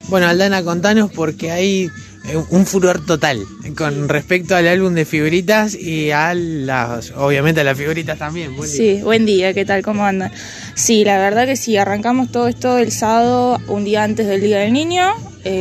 Bueno, Aldana, contanos porque hay un furor total con respecto al álbum de figuritas y obviamente a las figuritas también. Buen día. Sí, buen día, ¿qué tal? ¿Cómo andan? Sí, la verdad que sí, arrancamos todo esto el sábado, un día antes del Día del Niño.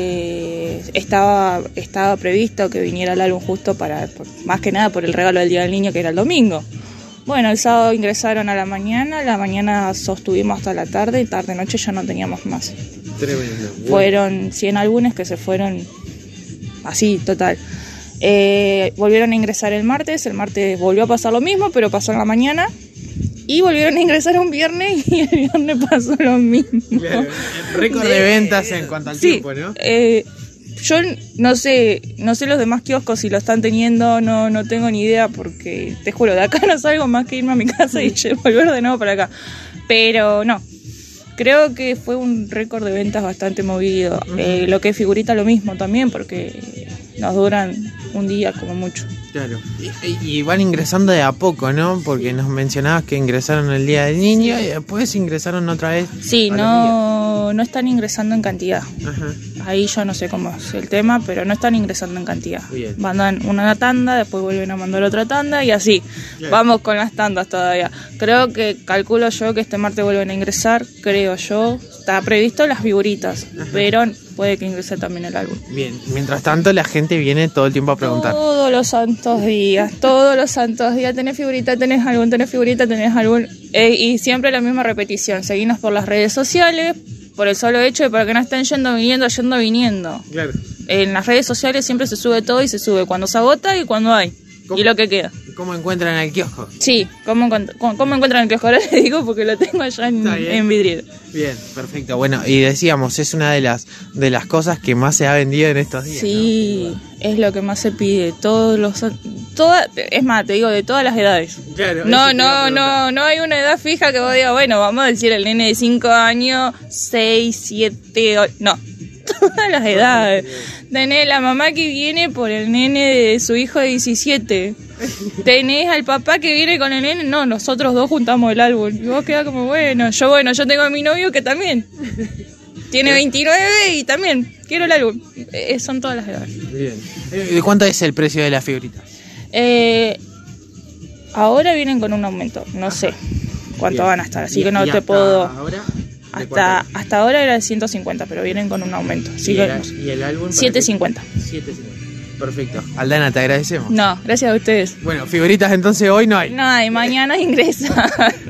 Estaba previsto que viniera el álbum justo más que nada por el regalo del Día del Niño, que era el domingo. Bueno, el sábado ingresaron a la mañana sostuvimos hasta la tarde y tarde-noche ya no teníamos más. Tremendo. Fueron 100 álbumes que se fueron así, total. Volvieron a ingresar el martes volvió a pasar lo mismo, pero pasó en la mañana. Y volvieron a ingresar un viernes y el viernes pasó lo mismo. Claro, récord de ventas en cuanto al tiempo, ¿no? Yo no sé los demás kioscos si lo están teniendo, no tengo ni idea porque, te juro, de acá no salgo más que irme a mi casa y volver de nuevo para acá. Pero no, creo que fue un récord de ventas bastante movido. Lo que es figurita lo mismo también porque nos duran un día como mucho. Claro, y van ingresando de a poco, ¿no? Porque nos mencionabas que ingresaron el Día del Niño y después ingresaron otra vez. Sí, no están ingresando en cantidad. Ajá. Ahí yo no sé cómo es el tema, pero no están ingresando en cantidad. Bien. Mandan una tanda, después vuelven a mandar otra tanda y así. Bien. Vamos con las tandas todavía. Calculo yo que este martes vuelven a ingresar, creo yo. Está previsto las figuritas, pero puede que ingrese también el álbum. Bien, mientras tanto la gente viene todo el tiempo a preguntar. Todos los santos días, tenés figurita, tenés álbum. Y siempre la misma repetición, seguinos por las redes sociales, por el solo hecho de para que no estén yendo, viniendo. Claro. En las redes sociales siempre se sube todo y se sube cuando se agota y cuando hay. ¿Cómo? Y lo que queda. ¿Cómo encuentran el kiosco? Sí, ¿cómo encuentran el kiosco? Ahora les digo porque lo tengo allá en vidriera. Bien, perfecto. Bueno, y decíamos, es una de las cosas que más se ha vendido en estos días. Sí, ¿no? Es lo que más se pide. Es más, te digo, de todas las edades. Claro, no hay una edad fija que vos digas, bueno, vamos a decir el nene de 5 años, 6, 7, 8, no. Todas las edades. Tenés la mamá que viene por el nene de su hijo de 17. Tenés al papá que viene con el nene. No, nosotros dos juntamos el álbum. Y vos quedás como, yo tengo a mi novio que también tiene 29 y también quiero el álbum. Son todas las edades. Bien. ¿De cuánto es el precio de las figuritas? Ahora vienen con un aumento. No sé cuánto van a estar. Así que no te puedo... Ahora, hasta ahora era de 150, pero vienen con un aumento. ¿Y el álbum? 750. 750. Perfecto. Aldana, te agradecemos. No, gracias a ustedes. Bueno, figuritas entonces hoy no hay. No hay, mañana ingresa.